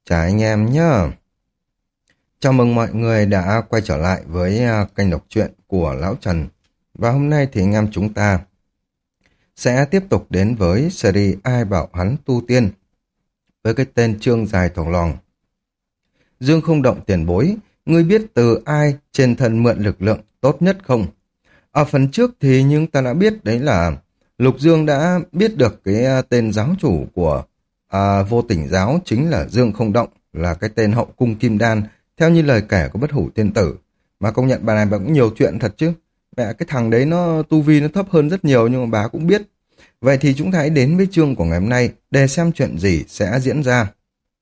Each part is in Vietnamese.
Chào anh em nhá. Chào mừng mọi người đã quay trở lại với kênh đọc truyện của Lão Trần. Và hôm nay thì anh em chúng ta sẽ tiếp tục đến với series Ai bảo hắn tu tiên với cái tên chương dài thòng lòng. Dương không động tiền bối, ngươi biết từ ai trên thân mượn lực lượng tốt nhất không? Ở phần trước thì nhưng ta đã biết đấy là Lục Dương đã biết được cái tên giáo chủ của vô tỉnh giáo chính là Dương không động, là cái tên hậu cung kim đan theo như lời kể của Bất Hủ Tiên Tử. Mà công nhận bà này bà cũng nhiều chuyện thật chứ. Mẹ, cái thằng đấy nó tu vi nó thấp hơn rất nhiều nhưng mà bà cũng biết. Vậy thì chúng ta hãy đến với chương của ngày hôm nay để xem chuyện gì sẽ diễn ra.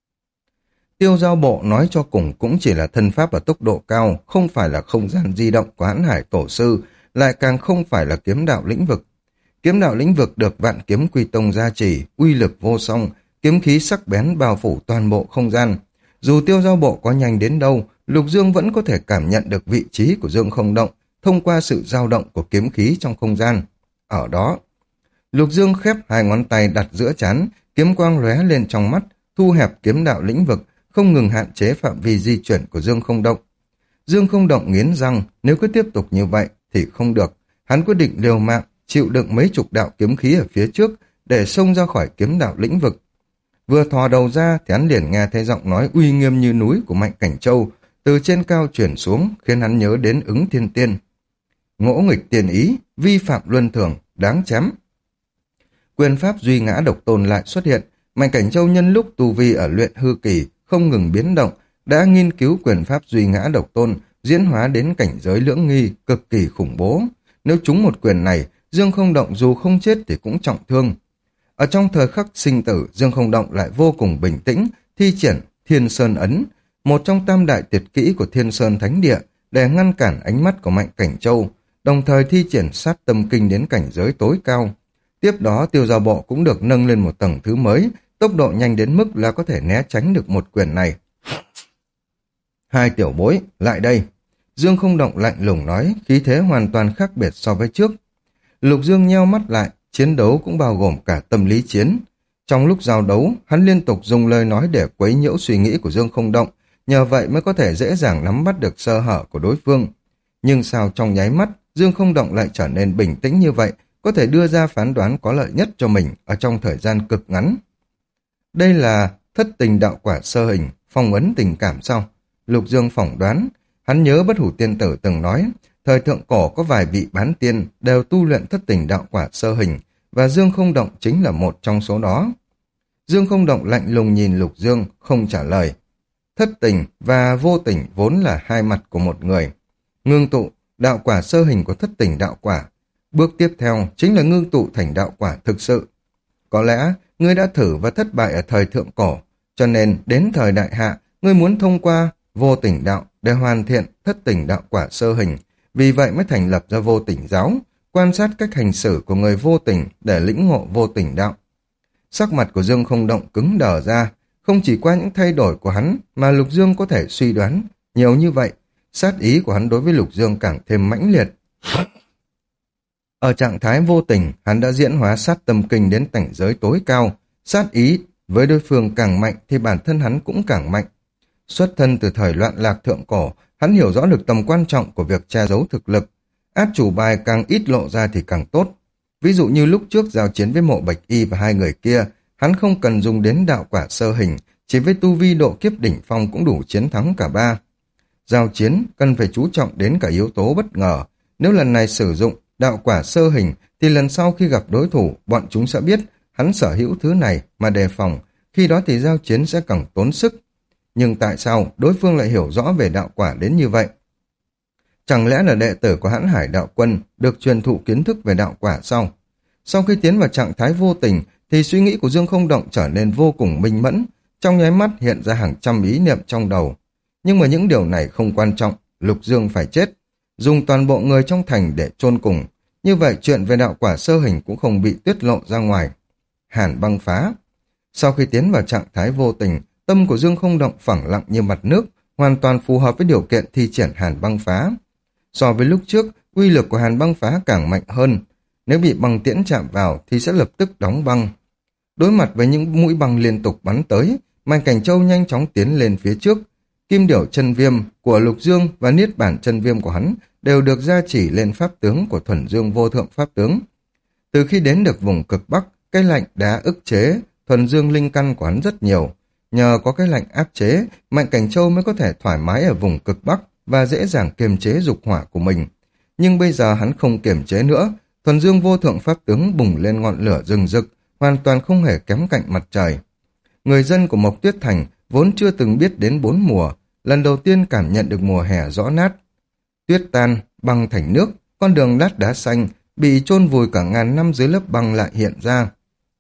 Tiêu Giao Bộ nói cho cùng cũng chỉ là thân pháp ở tốc độ cao, không phải là không gian di động của Hãn Hải Tổ Sư, lại càng không phải là kiếm đạo lĩnh vực. Kiếm đạo lĩnh vực được Vạn Kiếm Quy Tông gia trì, uy lực vô song, kiếm khí sắc bén bao phủ toàn bộ không gian. Dù Tiêu Giao Bộ có nhanh đến đâu, Lục Dương vẫn có thể cảm nhận được vị trí của Dương không động thông qua sự dao động của kiếm khí trong không gian. Ở đó, Lục Dương khép hai ngón tay đặt giữa trán, kiếm quang lóe lên trong mắt, thu hẹp kiếm đạo lĩnh vực, không ngừng hạn chế phạm vi di chuyển của Dương không động. Dương không động nghiến răng, nếu cứ tiếp tục như vậy thì không được. Hắn quyết định liều mạng, chịu đựng mấy chục đạo kiếm khí ở phía trước để xông ra khỏi kiếm đạo lĩnh vực. Vừa thò đầu ra thì hắn liền nghe thấy giọng nói uy nghiêm như núi của Mạnh Cảnh Châu từ trên cao chuyển xuống, khiến hắn nhớ đến Ứng Thiên Tiên. Ngỗ nghịch tiền ý, vi phạm luân thường, đáng chém. Quyền pháp duy ngã độc tôn lại xuất hiện. Mạnh Cảnh Châu nhân lúc tu vi ở luyện hư kỳ không ngừng biến động, đã nghiên cứu quyền pháp duy ngã độc tôn diễn hóa đến cảnh giới lưỡng nghi cực kỳ khủng bố. Nếu trúng một quyền này, Dương không động dù không chết thì cũng trọng thương. Ở trong thời khắc sinh tử, Dương không động lại vô cùng bình tĩnh, thi triển Thiên Sơn Ấn, một trong tam đại tuyệt kỹ của Thiên Sơn Thánh Địa, để ngăn cản ánh mắt của Mạnh Cảnh Châu, đồng thời thi triển sát tâm kinh đến cảnh giới tối cao. Tiếp đó Tiêu Giao Bộ cũng được nâng lên một tầng thứ mới, tốc độ nhanh đến mức là có thể né tránh được một quyền này. Hai tiểu bối, lại đây. Dương không động lạnh lùng nói, khí thế hoàn toàn khác biệt so với trước. Lục Dương nheo mắt lại, chiến đấu cũng bao gồm cả tâm lý chiến. Trong lúc giao đấu, hắn liên tục dùng lời nói để quấy nhiễu suy nghĩ của Dương không động, nhờ vậy mới có thể dễ dàng nắm bắt được sơ hở của đối phương. Nhưng sao trong nháy mắt, Dương không động lại trở nên bình tĩnh như vậy, có thể đưa ra phán đoán có lợi nhất cho mình ở trong thời gian cực ngắn. Đây là thất tình đạo quả sơ hình, phong ấn tình cảm sao? Lục Dương phỏng đoán, hắn nhớ Bất Hủ Tiên Tử từng nói, thời thượng cổ có vài vị bán tiên đều tu luyện thất tình đạo quả sơ hình, và Dương không động chính là một trong số đó. Dương không động lạnh lùng nhìn Lục Dương, không trả lời. Thất tình và vô tình vốn là hai mặt của một người. Ngưng tụ đạo quả sơ hình của thất tình đạo quả. Bước tiếp theo chính là ngưng tụ thành đạo quả thực sự. Có lẽ ngươi đã thử và thất bại ở thời thượng cổ, cho nên đến thời đại hạ, ngươi muốn thông qua vô tình đạo để hoàn thiện thất tình đạo quả sơ hình. Vì vậy mới thành lập ra vô tình giáo, quan sát cách hành xử của người vô tình để lĩnh ngộ vô tình đạo. Sắc mặt của Dương không động cứng đờ ra, không chỉ qua những thay đổi của hắn mà Lục Dương có thể suy đoán nhiều như vậy, sát ý của hắn đối với Lục Dương càng thêm mãnh liệt. Ở trạng thái vô tình, hắn đã diễn hóa sát tâm kinh đến cảnh giới tối cao, sát ý với đối phương càng mạnh thì bản thân hắn cũng càng mạnh. Xuất thân từ thời loạn lạc thượng cổ, hắn hiểu rõ được tầm quan trọng của việc che giấu thực lực. Át chủ bài càng ít lộ ra thì càng tốt. Ví dụ như lúc trước giao chiến với Mộ Bạch Y và hai người kia, hắn không cần dùng đến đạo quả sơ hình, chỉ với tu vi độ kiếp đỉnh phong cũng đủ chiến thắng cả ba. Giao chiến cần phải chú trọng đến cả yếu tố bất ngờ. Nếu lần này sử dụng đạo quả sơ hình, thì lần sau khi gặp đối thủ, bọn chúng sẽ biết hắn sở hữu thứ này mà đề phòng, khi đó thì giao chiến sẽ càng tốn sức. Nhưng tại sao đối phương lại hiểu rõ về đạo quả đến như vậy? Chẳng lẽ là đệ tử của Hãn Hải Đạo Quân được truyền thụ kiến thức về đạo quả sao? Sau khi tiến vào trạng thái vô tình, thì suy nghĩ của Dương không động trở nên vô cùng minh mẫn, trong nháy mắt hiện ra hàng trăm ý niệm trong đầu. Nhưng mà những điều này không quan trọng, Lục Dương phải chết, dùng toàn bộ người trong thành để chôn cùng. Như vậy chuyện về đạo quả sơ hình cũng không bị tiết lộ ra ngoài. Hàn băng phá. Sau khi tiến vào trạng thái vô tình, tâm của Dương không động phẳng lặng như mặt nước, hoàn toàn phù hợp với điều kiện thi triển hàn băng phá. So với lúc trước, uy lực của hàn băng phá càng mạnh hơn. Nếu bị băng tiễn chạm vào thì sẽ lập tức đóng băng. Đối mặt với những mũi băng liên tục bắn tới, Mạnh Cảnh Châu nhanh chóng tiến lên phía trước. Kim điểu chân viêm của Lục Dương và niết bản chân viêm của hắn đều được gia chỉ lên pháp tướng của Thuần Dương vô thượng pháp tướng. Từ khi đến được vùng cực Bắc, cái lạnh đã ức chế Thuần Dương linh căn của hắn rất nhiều. Nhờ có cái lạnh áp chế, Mạnh Cảnh Châu mới có thể thoải mái ở vùng cực Bắc và dễ dàng kiềm chế dục hỏa của mình. Nhưng bây giờ hắn không kiềm chế nữa, Thuần Dương vô thượng pháp tướng bùng lên ngọn lửa rừng rực, hoàn toàn không hề kém cạnh mặt trời. Người dân của Mộc Tuyết Thành vốn chưa từng biết đến 4 mùa, lần đầu tiên cảm nhận được mùa hè rõ nát. Tuyết tan, băng thành nước, con đường lát đá xanh bị chôn vùi cả ngàn năm dưới lớp băng lại hiện ra.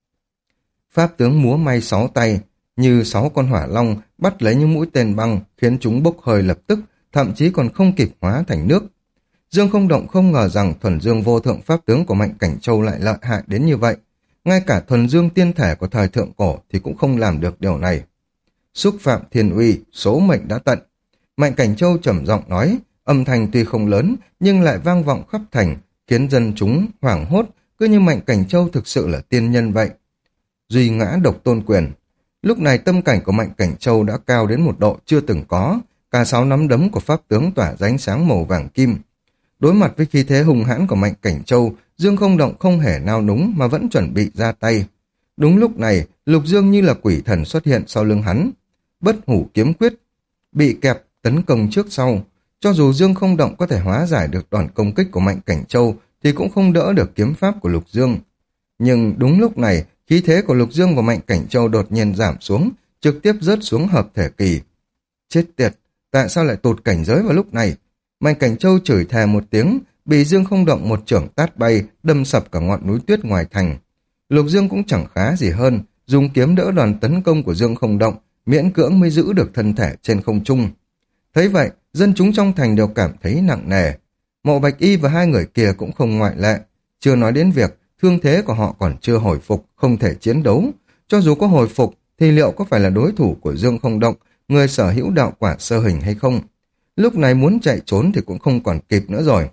Pháp tướng múa may 6 tay, như 6 con hỏa long bắt lấy những mũi tên băng, khiến chúng bốc hơi lập tức, thậm chí còn không kịp hóa thành nước. Dương Không Động không ngờ rằng Thuần Dương vô thượng pháp tướng của Mạnh Cảnh Châu lại lợi hại đến như vậy. Ngay cả Thuần Dương tiên thể của thời thượng cổ thì cũng không làm được điều này. Xúc phạm thiên uy, số mệnh đã tận. Mạnh Cảnh Châu trầm giọng nói, âm thanh tuy không lớn nhưng lại vang vọng khắp thành, khiến dân chúng hoảng hốt, cứ như Mạnh Cảnh Châu thực sự là tiên nhân vậy. Duy ngã độc tôn quyền. Lúc này tâm cảnh của Mạnh Cảnh Châu đã cao đến một độ chưa từng có, cả 6 nắm đấm của pháp tướng tỏa ra ánh sáng màu vàng kim. Đối mặt với khí thế hùng hãn của Mạnh Cảnh Châu, Dương Không Động không hề nao núng mà vẫn chuẩn bị ra tay. Đúng lúc này, Lục Dương như là quỷ thần xuất hiện sau lưng hắn. Bất hủ kiếm quyết, bị kẹp tấn công trước sau. Cho dù Dương Không Động có thể hóa giải được đòn công kích của Mạnh Cảnh Châu thì cũng không đỡ được kiếm pháp của Lục Dương. Nhưng đúng lúc này, khí thế của Lục Dương và Mạnh Cảnh Châu đột nhiên giảm xuống, trực tiếp rớt xuống hợp thể kỳ. Chết tiệt, tại sao lại tụt cảnh giới vào lúc này? Mạnh Cảnh Châu chửi thề một tiếng, bị Dương Không Động một chưởng tát bay, đâm sập cả ngọn núi tuyết ngoài thành. Lục Dương cũng chẳng khá gì hơn, dùng kiếm đỡ đòn tấn công của Dương Không Động, miễn cưỡng mới giữ được thân thể trên không trung. Thấy vậy, dân chúng trong thành đều cảm thấy nặng nề. Mộ Bạch Y và hai người kia cũng không ngoại lệ. Chưa nói đến việc thương thế của họ còn chưa hồi phục, không thể chiến đấu. Cho dù có hồi phục, thì liệu có phải là đối thủ của Dương Không Động, người sở hữu đạo quả sơ hình hay không? Lúc này muốn chạy trốn thì cũng không còn kịp nữa rồi.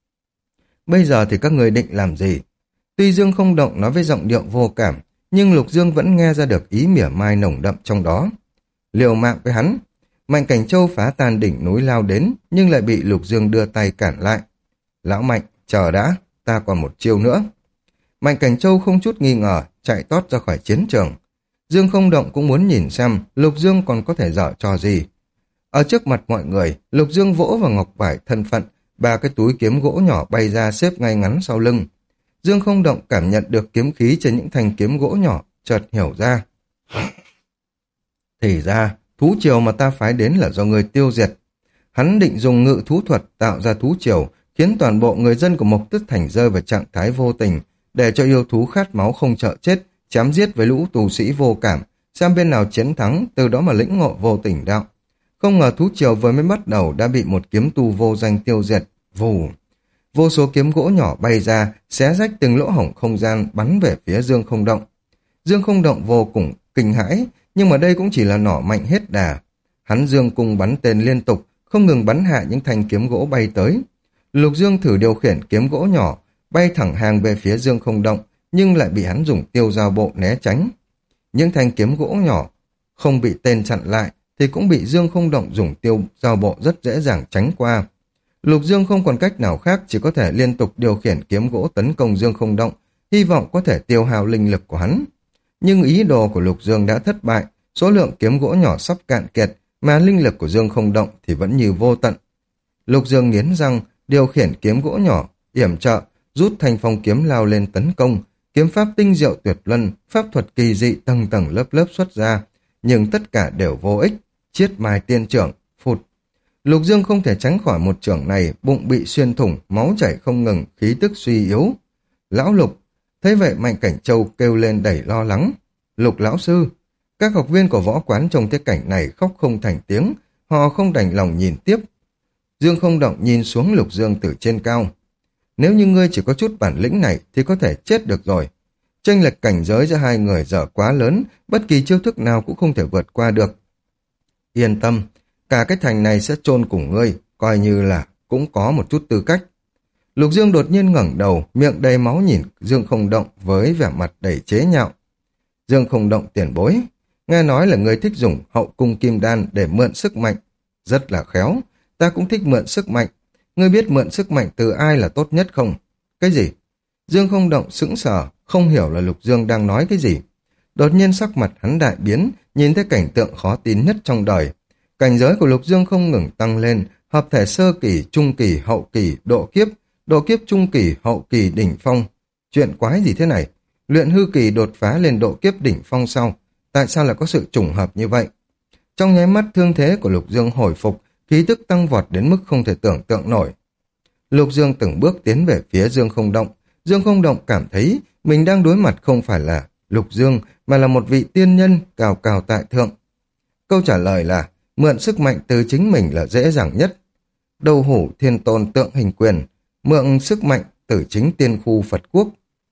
Bây giờ thì các người định làm gì? Tuy Dương Không Động nói với giọng điệu vô cảm, nhưng Lục Dương vẫn nghe ra được ý mỉa mai nồng đậm trong đó. Liều mạng với hắn. Mạnh Cảnh Châu phá tan đỉnh núi lao đến, nhưng lại bị Lục Dương đưa tay cản lại. Lão Mạnh, chờ đã, ta còn một chiêu nữa. Mạnh Cảnh Châu không chút nghi ngờ, chạy tót ra khỏi chiến trường. Dương Không Động cũng muốn nhìn xem Lục Dương còn có thể dở trò gì. Ở trước mặt mọi người, Lục Dương vỗ vào ngọc vải thân phận, 3 cái túi kiếm gỗ nhỏ bay ra xếp ngay ngắn sau lưng. Dương Không Động cảm nhận được kiếm khí trên những thanh kiếm gỗ nhỏ, chợt hiểu ra. Thì ra, thú triều mà ta phái đến là do người tiêu diệt. Hắn định dùng ngự thú thuật tạo ra thú triều, khiến toàn bộ người dân của Mộc Tuyết Thành rơi vào trạng thái vô tình, để cho yêu thú khát máu không sợ chết, chém giết với lũ tù sĩ vô cảm, xem bên nào chiến thắng, từ đó mà lĩnh ngộ vô tình đạo. Không ngờ thú triều vừa mới bắt đầu đã bị một kiếm tu vô danh tiêu diệt. Vù! Vô số kiếm gỗ nhỏ bay ra, xé rách từng lỗ hổng không gian bắn về phía Dương Không Động. Dương Không Động vô cùng kinh hãi, nhưng mà đây cũng chỉ là nỏ mạnh hết đà. Hắn dương cung bắn tên liên tục, không ngừng bắn hạ những thanh kiếm gỗ bay tới. Lục Dương thử điều khiển kiếm gỗ nhỏ, bay thẳng hàng về phía Dương Không Động, nhưng lại bị hắn dùng tiêu dao bộ né tránh. Những thanh kiếm gỗ nhỏ không bị tên chặn lại, thì cũng bị Dương Không Động dùng tiêu dao bộ rất dễ dàng tránh qua. Lục Dương không còn cách nào khác, chỉ có thể liên tục điều khiển kiếm gỗ tấn công Dương Không Động, hy vọng có thể tiêu hao linh lực của hắn. Nhưng ý đồ của Lục Dương đã thất bại, số lượng kiếm gỗ nhỏ sắp cạn kiệt, mà linh lực của Dương Không Động thì vẫn như vô tận. Lục Dương nghiến răng, điều khiển kiếm gỗ nhỏ, yểm trợ, rút thanh phong kiếm lao lên tấn công, kiếm pháp tinh diệu tuyệt luân, pháp thuật kỳ dị tầng tầng lớp lớp xuất ra, nhưng tất cả đều vô ích. Chiết mai tiên trưởng, phụt. Lục Dương không thể tránh khỏi một chưởng này, bụng bị xuyên thủng, máu chảy không ngừng, khí tức suy yếu. Lão Lục, thấy vậy Mạnh Cảnh Châu kêu lên đầy lo lắng. Lục lão sư, các học viên của võ quán trong cái cảnh này khóc không thành tiếng, họ không đành lòng nhìn tiếp. Dương Không Động nhìn xuống Lục Dương từ trên cao. Nếu như ngươi chỉ có chút bản lĩnh này thì có thể chết được rồi. Chênh lệch cảnh giới giữa hai người giờ quá lớn, bất kỳ chiêu thức nào cũng không thể vượt qua được. Yên tâm, cả cái thành này sẽ chôn cùng ngươi, coi như là cũng có một chút tư cách. Lục Dương đột nhiên ngẩng đầu, miệng đầy máu nhìn Dương Không Động với vẻ mặt đầy chế nhạo. Dương Không Động tiền bối, Nghe nói là ngươi thích dùng hậu cung kim đan để mượn sức mạnh. Rất là khéo, ta cũng thích mượn sức mạnh. Ngươi biết mượn sức mạnh từ ai là tốt nhất không? Cái gì? Dương Không Động sững sờ, không hiểu là Lục Dương đang nói cái gì. Đột nhiên sắc mặt hắn đại biến, nhìn thấy cảnh tượng khó tin nhất trong đời. Cảnh giới của Lục Dương không ngừng tăng lên, hợp thể sơ kỳ, trung kỳ, hậu kỳ, độ kiếp trung kỳ, hậu kỳ, đỉnh phong. Chuyện quái gì thế này? Luyện hư kỳ đột phá lên độ kiếp đỉnh phong sau. Tại sao lại có sự trùng hợp như vậy? Trong nháy mắt thương thế của Lục Dương hồi phục, khí tức tăng vọt đến mức không thể tưởng tượng nổi. Lục Dương từng bước tiến về phía Dương Không Động. Dương Không Động cảm thấy mình đang đối mặt không phải là Lục Dương, mà là một vị tiên nhân cao cao tại thượng. Câu trả lời là mượn sức mạnh từ chính mình là dễ dàng nhất. Đầu hủ thiên tôn tượng hình quyền, mượn sức mạnh từ chính tiên khu Phật quốc.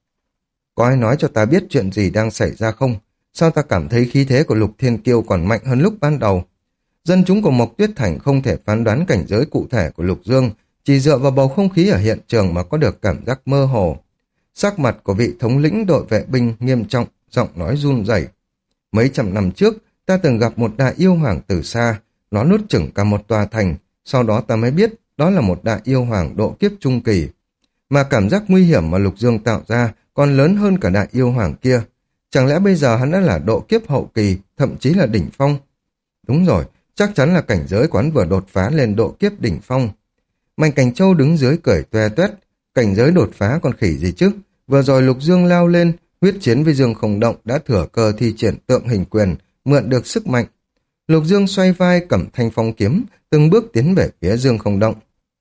Có ai nói cho ta biết chuyện gì đang xảy ra không? Sao ta cảm thấy khí thế của Lục Thiên Kiêu còn mạnh hơn lúc ban đầu? Dân chúng của Mộc Tuyết Thành không thể phán đoán cảnh giới cụ thể của Lục Dương, chỉ dựa vào bầu không khí ở hiện trường mà có được cảm giác mơ hồ. Sắc mặt của vị thống lĩnh đội vệ binh nghiêm trọng, giọng nói run rẩy. Mấy trăm năm trước, ta từng gặp một đại yêu hoàng từ xa, nó nuốt chửng cả một tòa thành, sau đó ta mới biết đó là một đại yêu hoàng độ kiếp trung kỳ. Mà cảm giác nguy hiểm mà Lục Dương tạo ra còn lớn hơn cả đại yêu hoàng kia. Chẳng lẽ bây giờ hắn đã là độ kiếp hậu kỳ, thậm chí là đỉnh phong? Đúng rồi, chắc chắn là cảnh giới quán vừa đột phá lên độ kiếp đỉnh phong. Mạnh Cảnh Châu đứng dưới cười toe toét, cảnh giới đột phá còn khỉ gì chứ? Vừa rồi Lục Dương lao lên, huyết chiến với Dương Không Động đã thừa cơ thi triển tượng hình quyền, mượn được sức mạnh. Lục Dương xoay vai cầm thanh phong kiếm, từng bước tiến về phía Dương Không Động.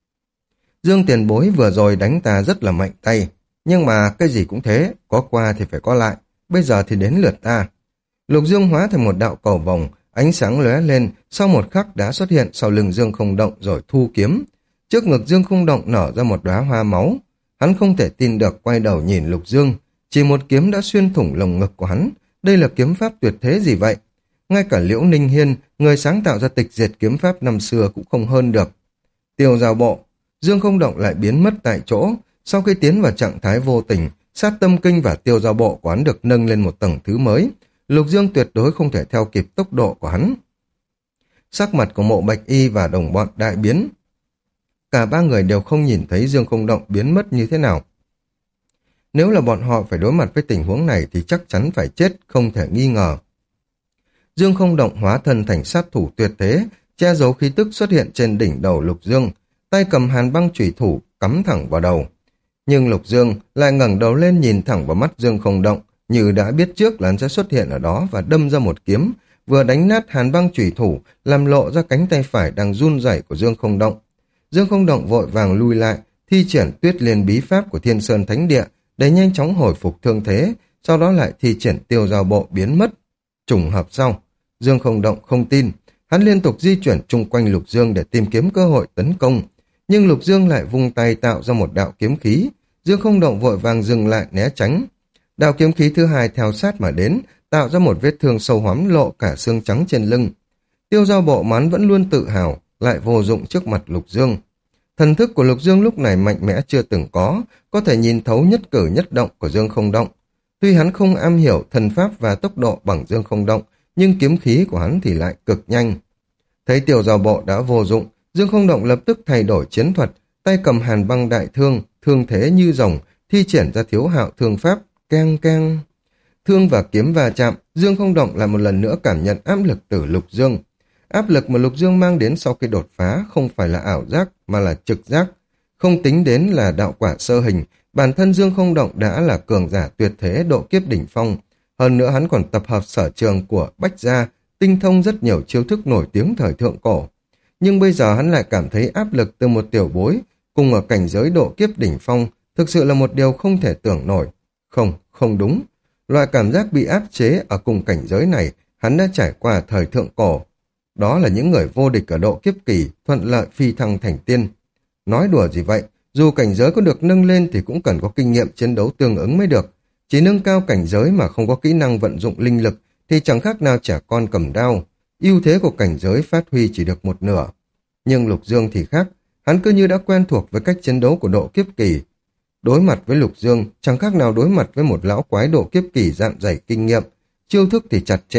Dương tiền bối vừa rồi đánh ta rất là mạnh tay, nhưng mà cái gì cũng thế, có qua thì phải có lại, bây giờ thì đến lượt ta. Lục Dương hóa thành một đạo cầu vồng, ánh sáng lóe lên, sau một khắc đã xuất hiện sau lưng Dương Không Động rồi thu kiếm. Trước ngực Dương Không Động nở ra một đóa hoa máu. Hắn không thể tin được, quay đầu nhìn Lục Dương, chỉ một kiếm đã xuyên thủng lồng ngực của hắn. Đây là kiếm pháp tuyệt thế gì vậy? Ngay cả Liễu Ninh Hiên, người sáng tạo ra tịch diệt kiếm pháp năm xưa cũng không hơn được. Tiêu Giao Bộ, Dương Không Động lại biến mất tại chỗ. Sau khi tiến vào trạng thái vô tình, Sát Tâm Kinh và Tiêu Giao Bộ của hắn được nâng lên một tầng thứ mới. Lục Dương tuyệt đối không thể theo kịp tốc độ của hắn. Sắc mặt của Mộ Bạch Y và đồng bọn đại biến. Cả ba người đều không nhìn thấy Dương Không Động biến mất như thế nào. Nếu là bọn họ phải đối mặt với tình huống này thì chắc chắn phải chết, không thể nghi ngờ. Dương Không Động hóa thân thành sát thủ tuyệt thế, che giấu khí tức xuất hiện trên đỉnh đầu Lục Dương, tay cầm hàn băng chủy thủ cắm thẳng vào đầu. Nhưng Lục Dương lại ngẩng đầu lên nhìn thẳng vào mắt Dương Không Động, như đã biết trước là hắn sẽ xuất hiện ở đó và đâm ra một kiếm, vừa đánh nát hàn băng chủy thủ, làm lộ ra cánh tay phải đang run rẩy của Dương Không Động. Dương Không Động vội vàng lui lại, thi triển Tuyết Liên bí pháp của Thiên Sơn Thánh Địa để nhanh chóng hồi phục thương thế, sau đó lại thi triển Tiêu Giao Bộ biến mất. Trùng hợp sau, Dương Không Động không tin, hắn liên tục di chuyển chung quanh Lục Dương để tìm kiếm cơ hội tấn công, nhưng Lục Dương lại vung tay tạo ra một đạo kiếm khí. Dương Không Động vội vàng dừng lại né tránh. Đạo kiếm khí thứ hai theo sát mà đến, tạo ra một vết thương sâu hoắm lộ cả xương trắng trên lưng. Tiêu Giao Bộ mắn vẫn luôn tự hào, lại vô dụng trước mặt Lục Dương. Thần thức của Lục Dương lúc này mạnh mẽ chưa từng có thể nhìn thấu nhất cử nhất động của Dương Không Động. Tuy hắn không am hiểu thần pháp và tốc độ bằng Dương Không Động, nhưng kiếm khí của hắn thì lại cực nhanh. Thấy Tiêu Giao Bộ đã vô dụng, Dương Không Động lập tức thay đổi chiến thuật, tay cầm hàn băng đại thương, thương thế như rồng, thi triển ra Thiếu Hạo thương pháp, keng keng. Thương và kiếm va chạm, Dương Không Động lại một lần nữa cảm nhận áp lực từ Lục Dương. Áp lực mà Lục Dương mang đến sau khi đột phá không phải là ảo giác mà là trực giác. Không tính đến là đạo quả sơ hình, bản thân Dương Không Động đã là cường giả tuyệt thế độ kiếp đỉnh phong. Hơn nữa hắn còn tập hợp sở trường của Bách Gia, tinh thông rất nhiều chiêu thức nổi tiếng thời thượng cổ. Nhưng bây giờ hắn lại cảm thấy áp lực từ một tiểu bối, cùng ở cảnh giới độ kiếp đỉnh phong, thực sự là một điều không thể tưởng nổi. Không đúng. Loại cảm giác bị áp chế ở cùng cảnh giới này, hắn đã trải qua thời thượng cổ. Đó là những người vô địch ở độ kiếp kỳ, thuận lợi phi thăng thành tiên. Nói đùa gì vậy, dù cảnh giới có được nâng lên thì cũng cần có kinh nghiệm chiến đấu tương ứng mới được. Chỉ nâng cao cảnh giới mà không có kỹ năng vận dụng linh lực thì chẳng khác nào trẻ con cầm đao. Ưu thế của cảnh giới phát huy chỉ được một nửa. Nhưng Lục Dương thì khác, hắn cứ như đã quen thuộc với cách chiến đấu của độ kiếp kỳ. Đối mặt với Lục Dương, chẳng khác nào đối mặt với một lão quái độ kiếp kỳ dạn dày kinh nghiệm, chiêu thức thì chặt chẽ,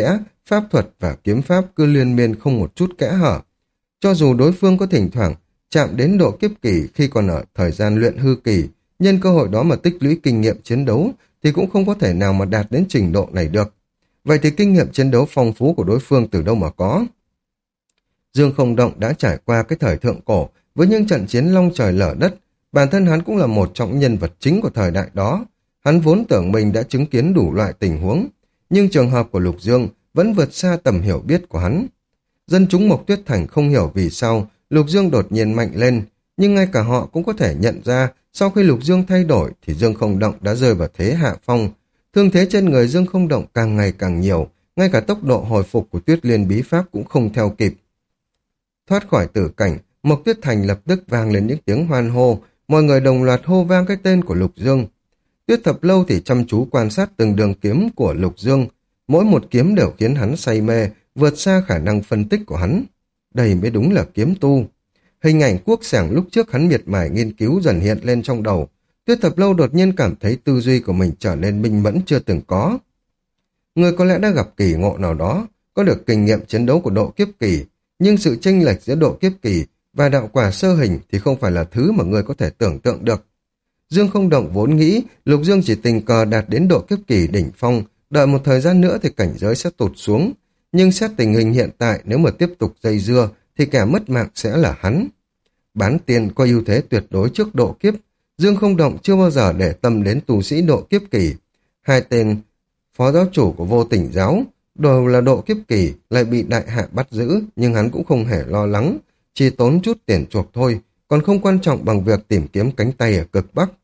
pháp thuật và kiếm pháp cứ liên miên không một chút kẽ hở. Cho dù đối phương có thỉnh thoảng chạm đến độ kiếp kỳ khi còn ở thời gian luyện hư kỳ, nhân cơ hội đó mà tích lũy kinh nghiệm chiến đấu thì cũng không có thể nào mà đạt đến trình độ này được. Vậy thì kinh nghiệm chiến đấu phong phú của đối phương từ đâu mà có? Dương Không Động đã trải qua cái thời thượng cổ với những trận chiến long trời lở đất, bản thân hắn cũng là một trong những nhân vật chính của thời đại đó. Hắn vốn tưởng mình đã chứng kiến đủ loại tình huống, nhưng trường hợp của Lục Dương vẫn vượt xa tầm hiểu biết của hắn. Dân chúng Mộc Tuyết Thành không hiểu vì sao Lục Dương đột nhiên mạnh lên, nhưng ngay cả họ cũng có thể nhận ra sau khi Lục Dương thay đổi thì Dương Không Động đã rơi vào thế hạ phong. Thương thế trên người Dương Không Động càng ngày càng nhiều, ngay cả tốc độ hồi phục của Tuyết Liên bí pháp cũng không theo kịp. Thoát khỏi tử cảnh, Mộc Tuyết Thành lập tức vang lên những tiếng hoan hô, mọi người đồng loạt hô vang cái tên của Lục Dương. Tuyết Thập Lâu thì chăm chú quan sát từng đường kiếm của Lục Dương, mỗi một kiếm đều khiến hắn say mê, vượt xa khả năng phân tích của hắn. Đây mới đúng là kiếm tu. Hình ảnh Quốc Sảng lúc trước hắn miệt mài nghiên cứu dần hiện lên trong đầu. Tuyết Thập Lâu đột nhiên cảm thấy tư duy của mình trở nên minh mẫn chưa từng có. Người có lẽ đã gặp kỳ ngộ nào đó, có được kinh nghiệm chiến đấu của độ kiếp kỳ, nhưng sự chênh lệch giữa độ kiếp kỳ và đạo quả sơ hình thì không phải là thứ mà người có thể tưởng tượng được. Dương Không Động vốn nghĩ Lục Dương chỉ tình cờ đạt đến độ kiếp kỳ đỉnh phong, đợi một thời gian nữa thì cảnh giới sẽ tụt xuống. Nhưng xét tình hình hiện tại, nếu mà tiếp tục dây dưa thì kẻ mất mạng sẽ là hắn. Bán tiên có ưu thế tuyệt đối trước độ kiếp. Dương Không Động chưa bao giờ để tâm đến tu sĩ độ kiếp kỳ. Hai tên phó giáo chủ của Vô Tình giáo đều là độ kiếp kỳ, lại bị đại hạ bắt giữ, nhưng hắn cũng không hề lo lắng, chỉ tốn chút tiền chuộc thôi, còn không quan trọng bằng việc tìm kiếm cánh tay ở cực Bắc.